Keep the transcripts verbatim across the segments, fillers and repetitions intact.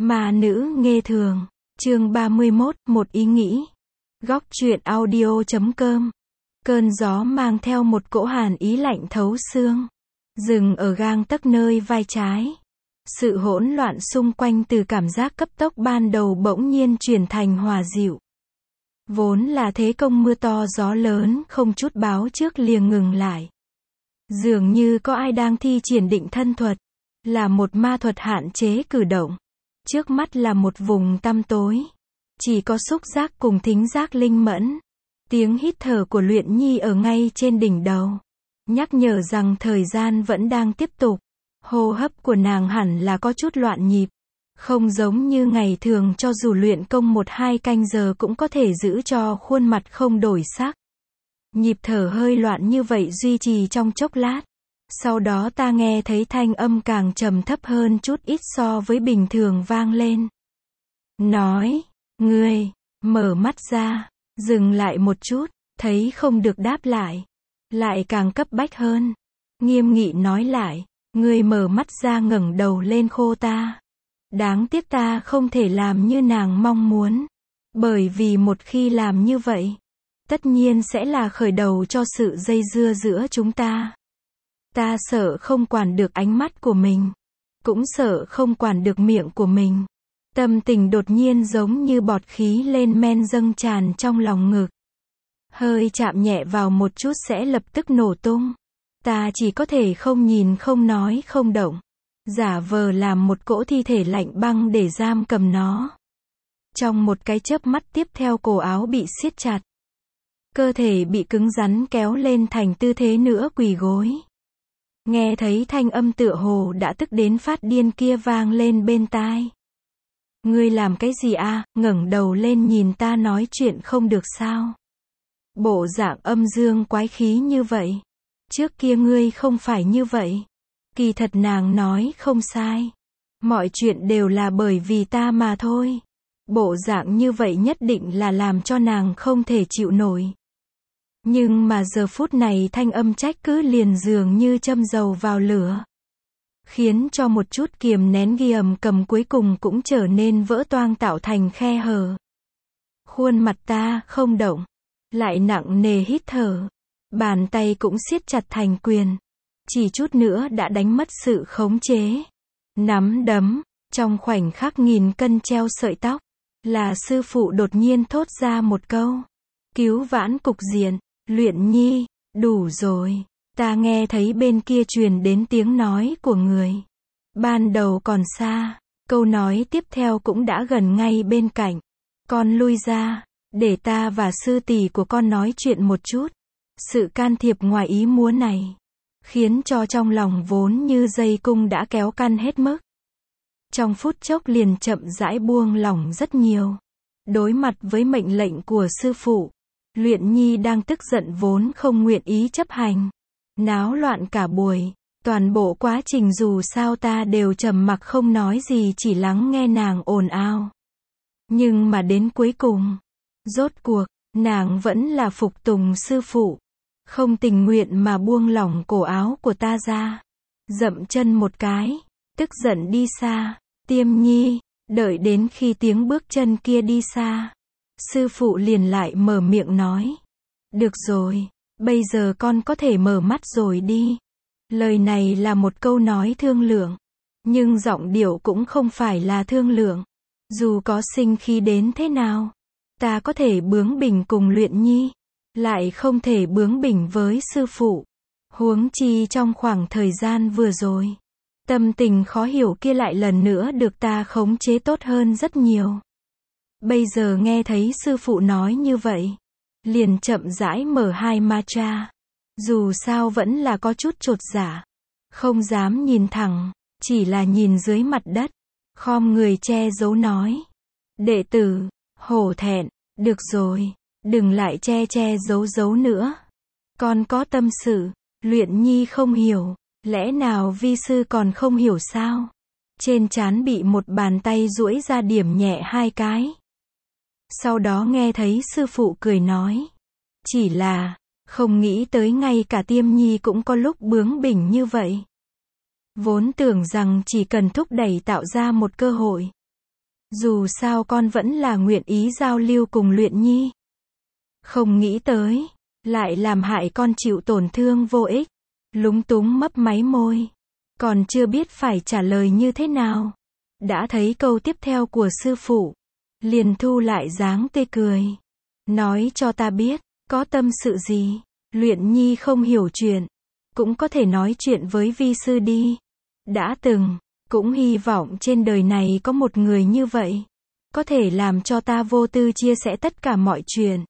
Ma nữ nghê thường, chương ba mươi mốt, một ý nghĩ. Góc truyện audio chấm com. Cơn gió mang theo một cỗ hàn ý lạnh thấu xương, dừng ở gang tấc nơi vai trái. Sự hỗn loạn xung quanh từ cảm giác cấp tốc ban đầu bỗng nhiên chuyển thành hòa dịu. Vốn là thế công mưa to gió lớn không chút báo trước liền ngừng lại. Dường như có ai đang thi triển định thân thuật, là một ma thuật hạn chế cử động. Trước mắt là một vùng tăm tối, chỉ có xúc giác cùng thính giác linh mẫn. Tiếng hít thở của Luyện Nhi ở ngay trên đỉnh đầu, nhắc nhở rằng thời gian vẫn đang tiếp tục. Hô hấp của nàng hẳn là có chút loạn nhịp, không giống như ngày thường cho dù luyện công một hai canh giờ cũng có thể giữ cho khuôn mặt không đổi sắc. Nhịp thở hơi loạn như vậy duy trì trong chốc lát. Sau đó ta nghe thấy thanh âm càng trầm thấp hơn chút ít so với bình thường vang lên. Nói, ngươi, mở mắt ra, dừng lại một chút, thấy không được đáp lại. Lại càng cấp bách hơn. Nghiêm nghị nói lại, ngươi mở mắt ra ngẩng đầu lên khô ta. Đáng tiếc ta không thể làm như nàng mong muốn. Bởi vì một khi làm như vậy, tất nhiên sẽ là khởi đầu cho sự dây dưa giữa chúng ta. Ta sợ không quản được ánh mắt của mình, cũng sợ không quản được miệng của mình. Tâm tình đột nhiên giống như bọt khí lên men dâng tràn trong lòng ngực. Hơi chạm nhẹ vào một chút sẽ lập tức nổ tung. Ta chỉ có thể không nhìn không nói không động, giả vờ làm một cỗ thi thể lạnh băng để giam cầm nó. Trong một cái chớp mắt tiếp theo cổ áo bị siết chặt. Cơ thể bị cứng rắn kéo lên thành tư thế nữa quỳ gối. Nghe thấy thanh âm tựa hồ đã tức đến phát điên kia vang lên bên tai. Ngươi làm cái gì a? Ngẩng đầu lên nhìn ta nói chuyện không được sao? Bộ dạng âm dương quái khí như vậy. Trước kia ngươi không phải như vậy. Kỳ thật nàng nói không sai. Mọi chuyện đều là bởi vì ta mà thôi. Bộ dạng như vậy nhất định là làm cho nàng không thể chịu nổi. Nhưng mà giờ phút này thanh âm trách cứ liền dường như châm dầu vào lửa. Khiến cho một chút kiềm nén ghi ầm cầm cuối cùng cũng trở nên vỡ toang tạo thành khe hở. Khuôn mặt ta không động. Lại nặng nề hít thở. Bàn tay cũng siết chặt thành quyền. Chỉ chút nữa đã đánh mất sự khống chế. Nắm đấm. Trong khoảnh khắc nghìn cân treo sợi tóc. Là sư phụ đột nhiên thốt ra một câu. Cứu vãn cục diện. Luyện Nhi, đủ rồi. Ta nghe thấy bên kia truyền đến tiếng nói của người. Ban đầu còn xa. Câu nói tiếp theo cũng đã gần ngay bên cạnh. Con lui ra. Để ta và sư tỷ của con nói chuyện một chút. Sự can thiệp ngoài ý muốn này. Khiến cho trong lòng vốn như dây cung đã kéo căng hết mức. Trong phút chốc liền chậm rãi buông lỏng rất nhiều. Đối mặt với mệnh lệnh của sư phụ. Luyện Nhi đang tức giận vốn không nguyện ý chấp hành. Náo loạn cả buổi. Toàn bộ quá trình dù sao ta đều trầm mặc không nói gì chỉ lắng nghe nàng ồn ào. Nhưng mà đến cuối cùng. Rốt cuộc, nàng vẫn là phục tùng sư phụ. Không tình nguyện mà buông lỏng cổ áo của ta ra. Dậm chân một cái. Tức giận đi xa. Tiêm Nhi, đợi đến khi tiếng bước chân kia đi xa. Sư phụ liền lại mở miệng nói. Được rồi, bây giờ con có thể mở mắt rồi đi. Lời này là một câu nói thương lượng. Nhưng giọng điệu cũng không phải là thương lượng. Dù có sinh khí đến thế nào. Ta có thể bướng bỉnh cùng Luyện Nhi. Lại không thể bướng bỉnh với sư phụ. Huống chi trong khoảng thời gian vừa rồi. Tâm tình khó hiểu kia lại lần nữa được ta khống chế tốt hơn rất nhiều. Bây giờ nghe thấy sư phụ nói như vậy. Liền chậm rãi mở hai ma tra. Dù sao vẫn là có chút chột dạ. Không dám nhìn thẳng. Chỉ là nhìn dưới mặt đất. Khom người che giấu nói. Đệ tử, hổ thẹn. Được rồi. Đừng lại che che giấu giấu nữa. Con có tâm sự. Luyện Nhi không hiểu. Lẽ nào vi sư còn không hiểu sao? Trên trán bị một bàn tay duỗi ra điểm nhẹ hai cái. Sau đó nghe thấy sư phụ cười nói. Chỉ là, không nghĩ tới ngay cả Tiêm Nhi cũng có lúc bướng bỉnh như vậy. Vốn tưởng rằng chỉ cần thúc đẩy tạo ra một cơ hội. Dù sao con vẫn là nguyện ý giao lưu cùng Luyện Nhi. Không nghĩ tới, lại làm hại con chịu tổn thương vô ích. Lúng túng mấp máy môi. Còn chưa biết phải trả lời như thế nào. Đã thấy câu tiếp theo của sư phụ. Liền thu lại dáng tươi cười. Nói cho ta biết, có tâm sự gì? Luyện Nhi không hiểu chuyện. Cũng có thể nói chuyện với vi sư đi. Đã từng, cũng hy vọng trên đời này có một người như vậy. Có thể làm cho ta vô tư chia sẻ tất cả mọi chuyện.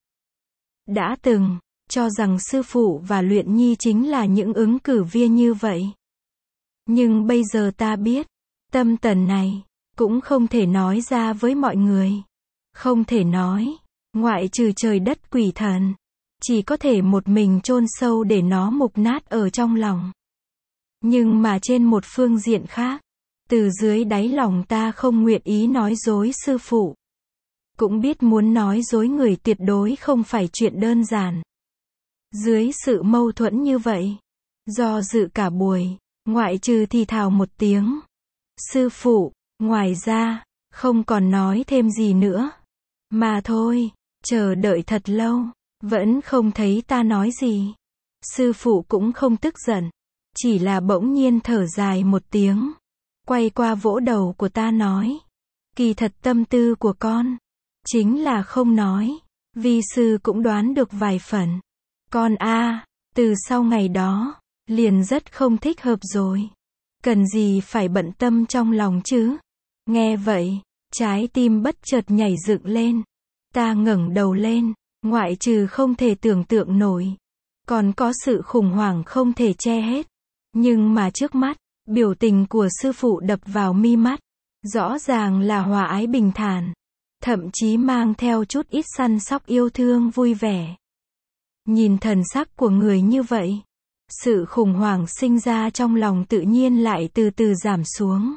Đã từng, cho rằng sư phụ và Luyện Nhi chính là những ứng cử viên như vậy. Nhưng bây giờ ta biết, tâm tần này, cũng không thể nói ra với mọi người. Không thể nói, ngoại trừ trời đất quỷ thần. Chỉ có thể một mình chôn sâu để nó mục nát ở trong lòng. Nhưng mà trên một phương diện khác, từ dưới đáy lòng ta không nguyện ý nói dối sư phụ. Cũng biết muốn nói dối người tuyệt đối không phải chuyện đơn giản. Dưới sự mâu thuẫn như vậy, do dự cả buổi, ngoại trừ thì thào một tiếng. Sư phụ, ngoài ra, không còn nói thêm gì nữa. Mà thôi, chờ đợi thật lâu, vẫn không thấy ta nói gì. Sư phụ cũng không tức giận, chỉ là bỗng nhiên thở dài một tiếng. Quay qua vỗ đầu của ta nói. Kỳ thật tâm tư của con, chính là không nói. Vi sư cũng đoán được vài phần. Con a, à, từ sau ngày đó, liền rất không thích hợp rồi. Cần gì phải bận tâm trong lòng chứ? Nghe vậy, trái tim bất chợt nhảy dựng lên. Ta ngẩng đầu lên, ngoại trừ không thể tưởng tượng nổi. Còn có sự khủng hoảng không thể che hết. Nhưng mà trước mắt, biểu tình của sư phụ đập vào mi mắt. Rõ ràng là hòa ái bình thản. Thậm chí mang theo chút ít săn sóc yêu thương vui vẻ. Nhìn thần sắc của người như vậy, sự khủng hoảng sinh ra trong lòng tự nhiên lại từ từ giảm xuống.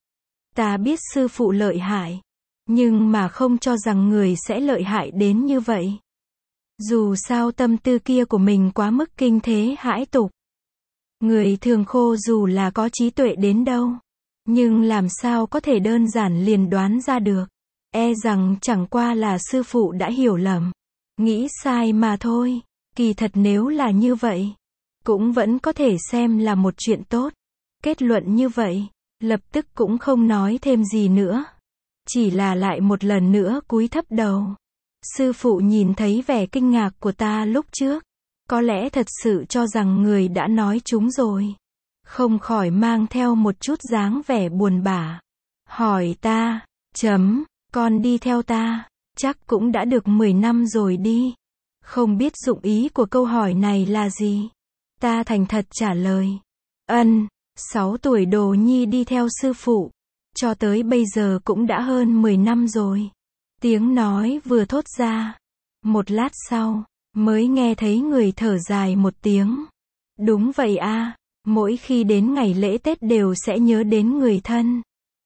Ta biết sư phụ lợi hại, nhưng mà không cho rằng người sẽ lợi hại đến như vậy. Dù sao tâm tư kia của mình quá mức kinh thế hãi tục. Người thường khô dù là có trí tuệ đến đâu, nhưng làm sao có thể đơn giản liền đoán ra được. E rằng chẳng qua là sư phụ đã hiểu lầm, nghĩ sai mà thôi. Kỳ thật nếu là như vậy, cũng vẫn có thể xem là một chuyện tốt. Kết luận như vậy, lập tức cũng không nói thêm gì nữa. Chỉ là lại một lần nữa cúi thấp đầu. Sư phụ nhìn thấy vẻ kinh ngạc của ta lúc trước. Có lẽ thật sự cho rằng người đã nói chúng rồi. Không khỏi mang theo một chút dáng vẻ buồn bã. Hỏi ta, chấm, con đi theo ta, chắc cũng đã được mười năm rồi đi. Không biết dụng ý của câu hỏi này là gì? Ta thành thật trả lời. Ân, sáu tuổi Đồ Nhi đi theo sư phụ. Cho tới bây giờ cũng đã hơn mười năm rồi. Tiếng nói vừa thốt ra. Một lát sau, mới nghe thấy người thở dài một tiếng. Đúng vậy a, mỗi khi đến ngày lễ Tết đều sẽ nhớ đến người thân.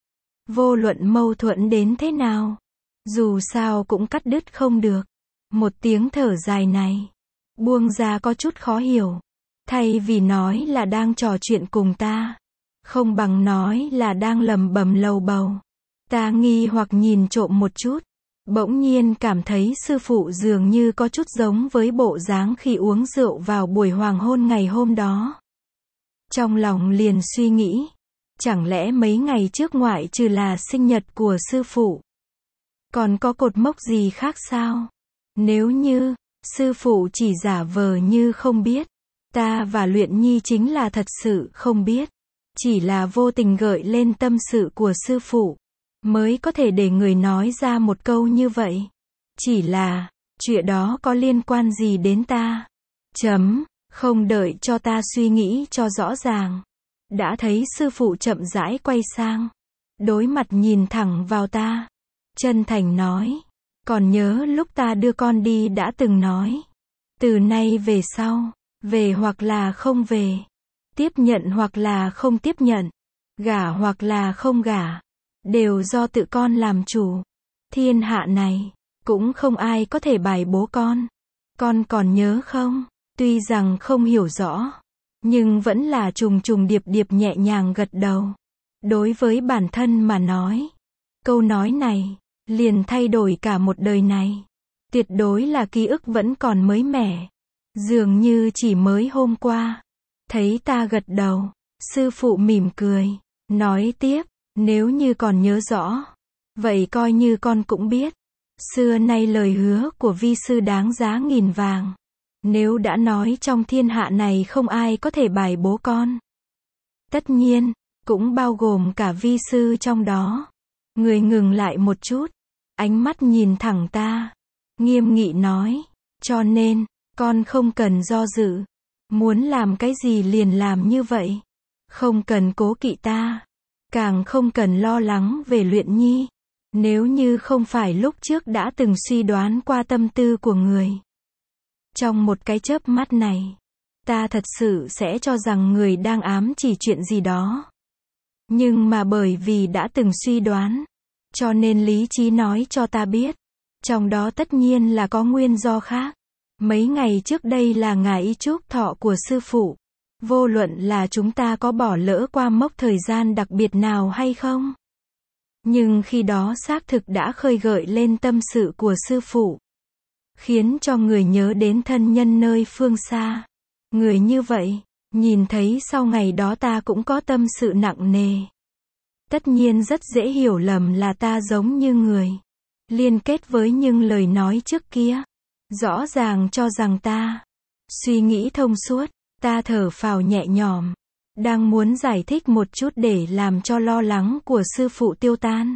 Vô luận mâu thuẫn đến thế nào, dù sao cũng cắt đứt không được. Một tiếng thở dài này, buông ra có chút khó hiểu. Thay vì nói là đang trò chuyện cùng ta, không bằng nói là đang lầm bầm lầu bầu. Ta nghi hoặc nhìn trộm một chút, bỗng nhiên cảm thấy sư phụ dường như có chút giống với bộ dáng khi uống rượu vào buổi hoàng hôn ngày hôm đó. Trong lòng liền suy nghĩ, chẳng lẽ mấy ngày trước ngoại trừ là sinh nhật của sư phụ, còn có cột mốc gì khác sao? Nếu như, sư phụ chỉ giả vờ như không biết, ta và Luyện Nhi chính là thật sự không biết. Chỉ là vô tình gợi lên tâm sự của sư phụ, mới có thể để người nói ra một câu như vậy. Chỉ là, chuyện đó có liên quan gì đến ta? Chấm, không đợi cho ta suy nghĩ cho rõ ràng. Đã thấy sư phụ chậm rãi quay sang, đối mặt nhìn thẳng vào ta. Chân thành nói, còn nhớ lúc ta đưa con đi đã từng nói. Từ nay về sau, về hoặc là không về. Tiếp nhận hoặc là không tiếp nhận. Gả hoặc là không gả. Đều do tự con làm chủ. Thiên hạ này, cũng không ai có thể bài bố con. Con còn nhớ không? Tuy rằng không hiểu rõ, nhưng vẫn là trùng trùng điệp điệp nhẹ nhàng gật đầu. Đối với bản thân mà nói, câu nói này, liền thay đổi cả một đời này. Tuyệt đối là ký ức vẫn còn mới mẻ. Dường như chỉ mới hôm qua. Thấy ta gật đầu, sư phụ mỉm cười, nói tiếp, nếu như còn nhớ rõ, vậy coi như con cũng biết. Xưa nay lời hứa của vi sư đáng giá nghìn vàng. Nếu đã nói trong thiên hạ này không ai có thể bài bố con. Tất nhiên, cũng bao gồm cả vi sư trong đó. Người ngừng lại một chút, ánh mắt nhìn thẳng ta, nghiêm nghị nói, cho nên, con không cần do dự. Muốn làm cái gì liền làm như vậy. Không cần cố kỵ ta. Càng không cần lo lắng về Luyện Nhi. Nếu như không phải lúc trước đã từng suy đoán qua tâm tư của người. Trong một cái chớp mắt này, ta thật sự sẽ cho rằng người đang ám chỉ chuyện gì đó. Nhưng mà bởi vì đã từng suy đoán, cho nên lý trí nói cho ta biết. Trong đó tất nhiên là có nguyên do khác. Mấy ngày trước đây là ngày chúc thọ của sư phụ. Vô luận là chúng ta có bỏ lỡ qua mốc thời gian đặc biệt nào hay không. Nhưng khi đó xác thực đã khơi gợi lên tâm sự của sư phụ. Khiến cho người nhớ đến thân nhân nơi phương xa. Người như vậy, nhìn thấy sau ngày đó ta cũng có tâm sự nặng nề. Tất nhiên rất dễ hiểu lầm là ta giống như người. Liên kết với những lời nói trước kia. Rõ ràng cho rằng ta suy nghĩ thông suốt, ta thở phào nhẹ nhõm, đang muốn giải thích một chút để làm cho lo lắng của sư phụ tiêu tan.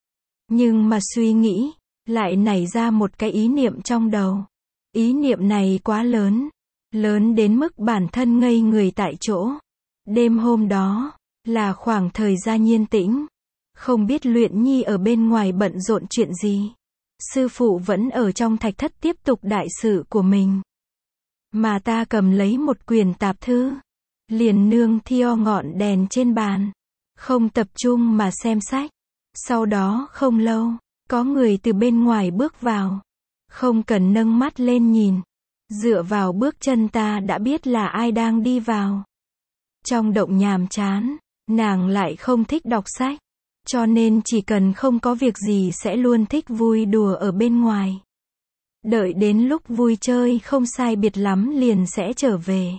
Nhưng mà suy nghĩ, lại nảy ra một cái ý niệm trong đầu. Ý niệm này quá lớn, lớn đến mức bản thân ngây người tại chỗ. Đêm hôm đó, là khoảng thời gian yên tĩnh, không biết Luyện Nhi ở bên ngoài bận rộn chuyện gì. Sư phụ vẫn ở trong thạch thất tiếp tục đại sự của mình. Mà ta cầm lấy một quyển tạp thư. Liền nương thiêu ngọn đèn trên bàn. Không tập trung mà xem sách. Sau đó không lâu, có người từ bên ngoài bước vào. Không cần nâng mắt lên nhìn. Dựa vào bước chân ta đã biết là ai đang đi vào. Trong động nhàm chán, nàng lại không thích đọc sách. Cho nên chỉ cần không có việc gì sẽ luôn thích vui đùa ở bên ngoài. Đợi đến lúc vui chơi không sai biệt lắm liền sẽ trở về.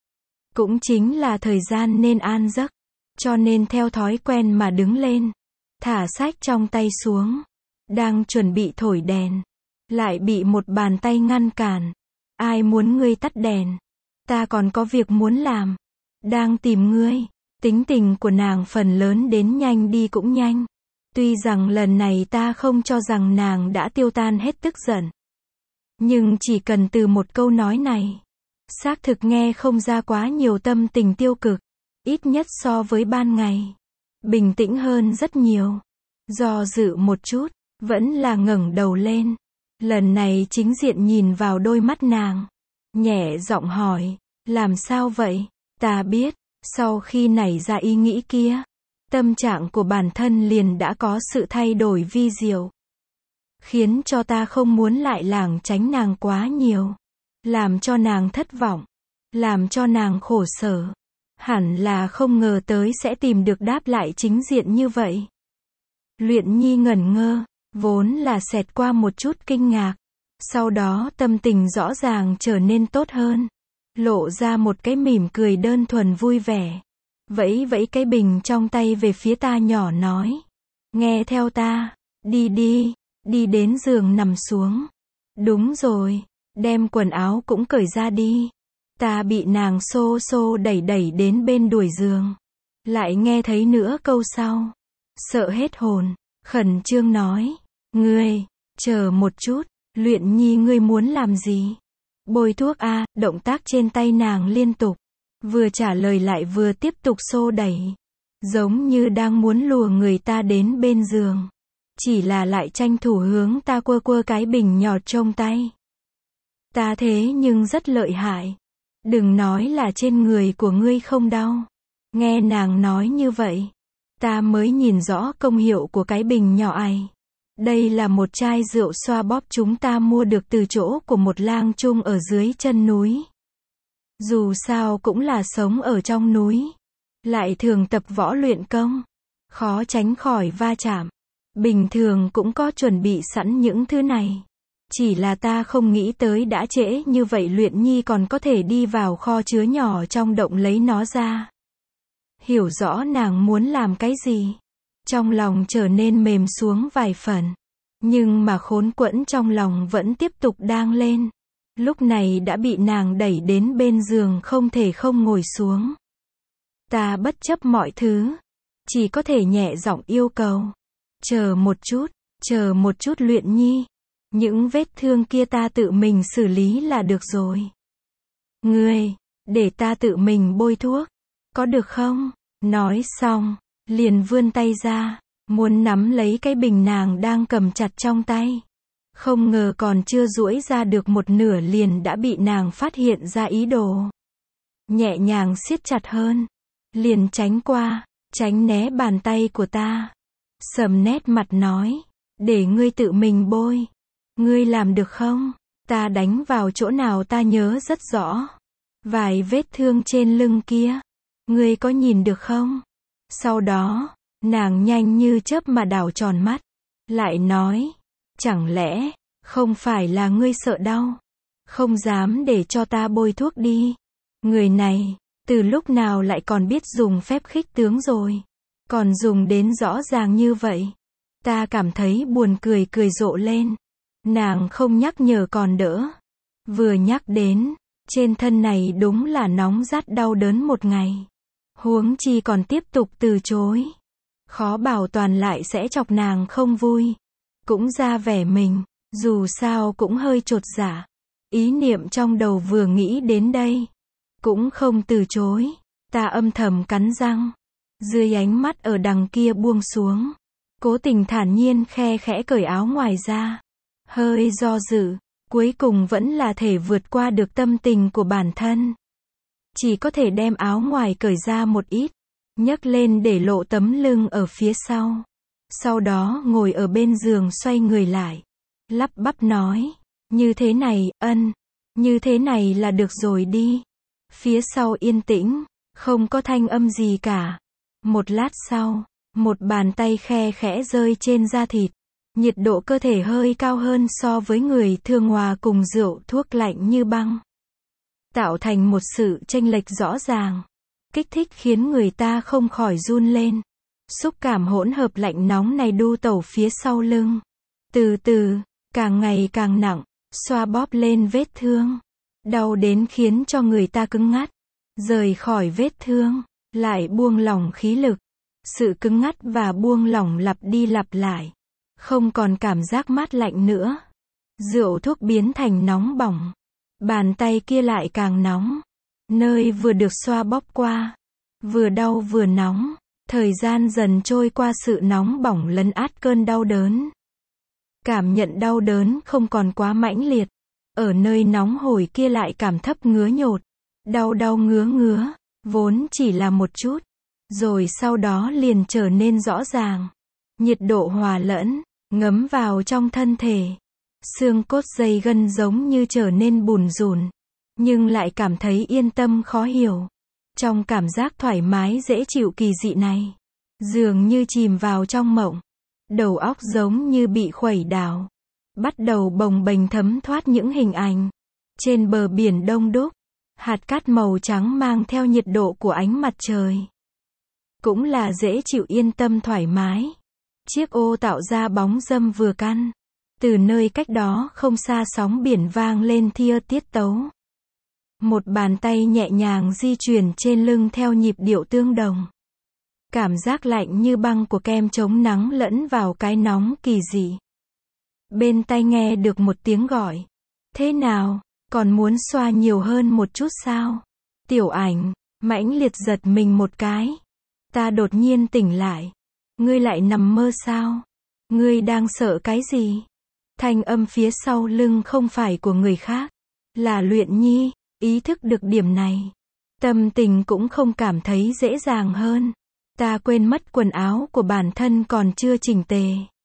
Cũng chính là thời gian nên an giấc. Cho nên theo thói quen mà đứng lên. Thả sách trong tay xuống. Đang chuẩn bị thổi đèn. Lại bị một bàn tay ngăn cản. Ai muốn ngươi tắt đèn? Ta còn có việc muốn làm. Đang tìm ngươi. Tính tình của nàng phần lớn đến nhanh đi cũng nhanh. Tuy rằng lần này ta không cho rằng nàng đã tiêu tan hết tức giận. Nhưng chỉ cần từ một câu nói này, xác thực nghe không ra quá nhiều tâm tình tiêu cực. Ít nhất so với ban ngày. Bình tĩnh hơn rất nhiều. Do dự một chút, vẫn là ngẩng đầu lên. Lần này chính diện nhìn vào đôi mắt nàng. Nhẹ giọng hỏi, làm sao vậy? Ta biết. Sau khi nảy ra ý nghĩ kia, tâm trạng của bản thân liền đã có sự thay đổi vi diệu. Khiến cho ta không muốn lại lảng tránh nàng quá nhiều. Làm cho nàng thất vọng. Làm cho nàng khổ sở. Hẳn là không ngờ tới sẽ tìm được đáp lại chính diện như vậy. Luyện Nhi ngẩn ngơ, vốn là xẹt qua một chút kinh ngạc. Sau đó tâm tình rõ ràng trở nên tốt hơn. Lộ ra một cái mỉm cười đơn thuần vui vẻ. Vẫy vẫy cái bình trong tay về phía ta nhỏ nói. Nghe theo ta, đi đi, đi đến giường nằm xuống. Đúng rồi, đem quần áo cũng cởi ra đi. Ta bị nàng xô xô đẩy đẩy đến bên đuổi giường. Lại nghe thấy nữa câu sau. Sợ hết hồn, khẩn trương nói. Ngươi, chờ một chút, Luyện Nhi ngươi muốn làm gì? Bôi thuốc a, động tác trên tay nàng liên tục. Vừa trả lời lại vừa tiếp tục xô đẩy. Giống như đang muốn lùa người ta đến bên giường. Chỉ là lại tranh thủ hướng ta quơ quơ cái bình nhỏ trong tay. Ta thế nhưng rất lợi hại. Đừng nói là trên người của ngươi không đau. Nghe nàng nói như vậy. Ta mới nhìn rõ công hiệu của cái bình nhỏ ấy. Đây là một chai rượu xoa bóp chúng ta mua được từ chỗ của một lang trung ở dưới chân núi. Dù sao cũng là sống ở trong núi. Lại thường tập võ luyện công. Khó tránh khỏi va chạm. Bình thường cũng có chuẩn bị sẵn những thứ này. Chỉ là ta không nghĩ tới đã trễ như vậy Luyện Nhi còn có thể đi vào kho chứa nhỏ trong động lấy nó ra. Hiểu rõ nàng muốn làm cái gì. Trong lòng trở nên mềm xuống vài phần. Nhưng mà khốn quẫn trong lòng vẫn tiếp tục đang lên. Lúc này đã bị nàng đẩy đến bên giường không thể không ngồi xuống. Ta bất chấp mọi thứ. Chỉ có thể nhẹ giọng yêu cầu. Chờ một chút, chờ một chút Luyện Nhi. Những vết thương kia ta tự mình xử lý là được rồi. Ngươi, để ta tự mình bôi thuốc. Có được không? Nói xong, liền vươn tay ra, muốn nắm lấy cái bình nàng đang cầm chặt trong tay. Không ngờ còn chưa duỗi ra được một nửa liền đã bị nàng phát hiện ra ý đồ. Nhẹ nhàng siết chặt hơn. Liền tránh qua, tránh né bàn tay của ta. Sầm nét mặt nói, để ngươi tự mình bôi. Ngươi làm được không? Ta đánh vào chỗ nào ta nhớ rất rõ. Vài vết thương trên lưng kia. Ngươi có nhìn được không? Sau đó, nàng nhanh như chớp mà đảo tròn mắt. Lại nói, chẳng lẽ, không phải là ngươi sợ đau? Không dám để cho ta bôi thuốc đi. Người này, từ lúc nào lại còn biết dùng phép khích tướng rồi? Còn dùng đến rõ ràng như vậy. Ta cảm thấy buồn cười cười rộ lên. Nàng không nhắc nhở còn đỡ. Vừa nhắc đến, trên thân này đúng là nóng rát đau đớn một ngày. Huống chi còn tiếp tục từ chối. Khó bảo toàn lại sẽ chọc nàng không vui. Cũng ra vẻ mình, dù sao cũng hơi chột dạ. Ý niệm trong đầu vừa nghĩ đến đây. Cũng không từ chối. Ta âm thầm cắn răng. Dưới ánh mắt ở đằng kia buông xuống. Cố tình thản nhiên khe khẽ cởi áo ngoài ra. Hơi do dự, cuối cùng vẫn là thể vượt qua được tâm tình của bản thân. Chỉ có thể đem áo ngoài cởi ra một ít, nhấc lên để lộ tấm lưng ở phía sau. Sau đó ngồi ở bên giường xoay người lại. Lắp bắp nói, như thế này, ân, như thế này là được rồi đi. Phía sau yên tĩnh, không có thanh âm gì cả. Một lát sau, một bàn tay khe khẽ rơi trên da thịt. Nhiệt độ cơ thể hơi cao hơn so với người thường hòa cùng rượu thuốc lạnh như băng. Tạo thành một sự chênh lệch rõ ràng. Kích thích khiến người ta không khỏi run lên. Xúc cảm hỗn hợp lạnh nóng này đu tẩu phía sau lưng. Từ từ, càng ngày càng nặng, xoa bóp lên vết thương. Đau đến khiến cho người ta cứng ngắt. Rời khỏi vết thương, lại buông lỏng khí lực. Sự cứng ngắt và buông lỏng lặp đi lặp lại. Không còn cảm giác mát lạnh nữa. Rượu thuốc biến thành nóng bỏng. Bàn tay kia lại càng nóng. Nơi vừa được xoa bóp qua. Vừa đau vừa nóng. Thời gian dần trôi qua sự nóng bỏng lấn át cơn đau đớn. Cảm nhận đau đớn không còn quá mãnh liệt. Ở nơi nóng hổi kia lại cảm thấp ngứa nhột. Đau đau ngứa ngứa. Vốn chỉ là một chút. Rồi sau đó liền trở nên rõ ràng. Nhiệt độ hòa lẫn. Ngấm vào trong thân thể. Xương cốt dây gân giống như trở nên bùn rùn. Nhưng lại cảm thấy yên tâm khó hiểu. Trong cảm giác thoải mái dễ chịu kỳ dị này. Dường như chìm vào trong mộng. Đầu óc giống như bị khuẩy đảo. Bắt đầu bồng bềnh thấm thoát những hình ảnh. Trên bờ biển đông đúc. Hạt cát màu trắng mang theo nhiệt độ của ánh mặt trời. Cũng là dễ chịu yên tâm thoải mái. Chiếc ô tạo ra bóng râm vừa căn. Từ nơi cách đó không xa sóng biển vang lên thia tiết tấu. Một bàn tay nhẹ nhàng di chuyển trên lưng theo nhịp điệu tương đồng. Cảm giác lạnh như băng của kem chống nắng lẫn vào cái nóng kỳ dị. Bên tai nghe được một tiếng gọi. Thế nào, còn muốn xoa nhiều hơn một chút sao? Tiểu Ảnh, mãnh liệt giật mình một cái. Ta đột nhiên tỉnh lại. Ngươi lại nằm mơ sao? Ngươi đang sợ cái gì? Thanh âm phía sau lưng không phải của người khác. Là Luyện Nhi, ý thức được điểm này. Tâm tình cũng không cảm thấy dễ dàng hơn. Ta quên mất quần áo của bản thân còn chưa chỉnh tề.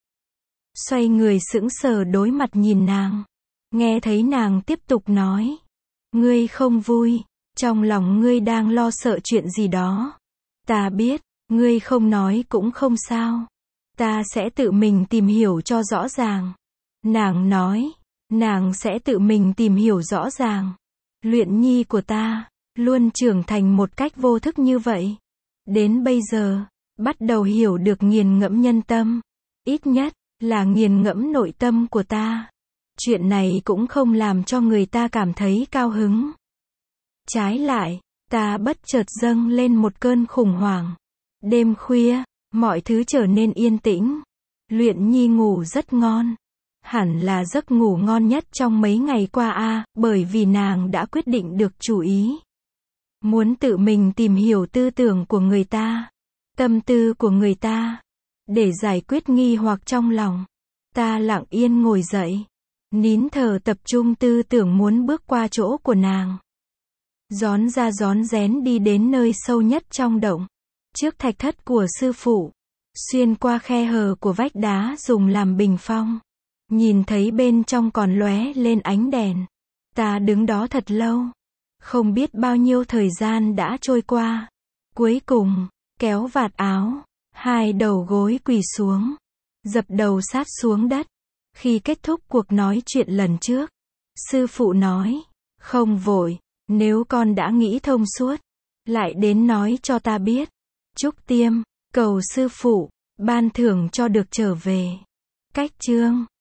Xoay người sững sờ đối mặt nhìn nàng. Nghe thấy nàng tiếp tục nói. Ngươi không vui, trong lòng ngươi đang lo sợ chuyện gì đó. Ta biết, ngươi không nói cũng không sao. Ta sẽ tự mình tìm hiểu cho rõ ràng. Nàng nói, nàng sẽ tự mình tìm hiểu rõ ràng. Luyện nhi của ta, luôn trưởng thành một cách vô thức như vậy. Đến bây giờ, bắt đầu hiểu được nghiền ngẫm nhân tâm. Ít nhất, là nghiền ngẫm nội tâm của ta. Chuyện này cũng không làm cho người ta cảm thấy cao hứng. Trái lại, ta bất chợt dâng lên một cơn khủng hoảng. Đêm khuya, mọi thứ trở nên yên tĩnh. Luyện nhi ngủ rất ngon. Hẳn là giấc ngủ ngon nhất trong mấy ngày qua a, à, bởi vì nàng đã quyết định được chủ ý. Muốn tự mình tìm hiểu tư tưởng của người ta, tâm tư của người ta, để giải quyết nghi hoặc trong lòng. Ta lặng yên ngồi dậy, nín thở tập trung tư tưởng muốn bước qua chỗ của nàng. Rón ra rón rén đi đến nơi sâu nhất trong động, trước thạch thất của sư phụ, xuyên qua khe hở của vách đá dùng làm bình phong. Nhìn thấy bên trong còn lóe lên ánh đèn. Ta đứng đó thật lâu. Không biết bao nhiêu thời gian đã trôi qua. Cuối cùng, kéo vạt áo, hai đầu gối quỳ xuống, dập đầu sát xuống đất. Khi kết thúc cuộc nói chuyện lần trước, sư phụ nói, không vội, nếu con đã nghĩ thông suốt, lại đến nói cho ta biết. Trúc Tiêm, cầu sư phụ, ban thưởng cho được trở về. Cách chương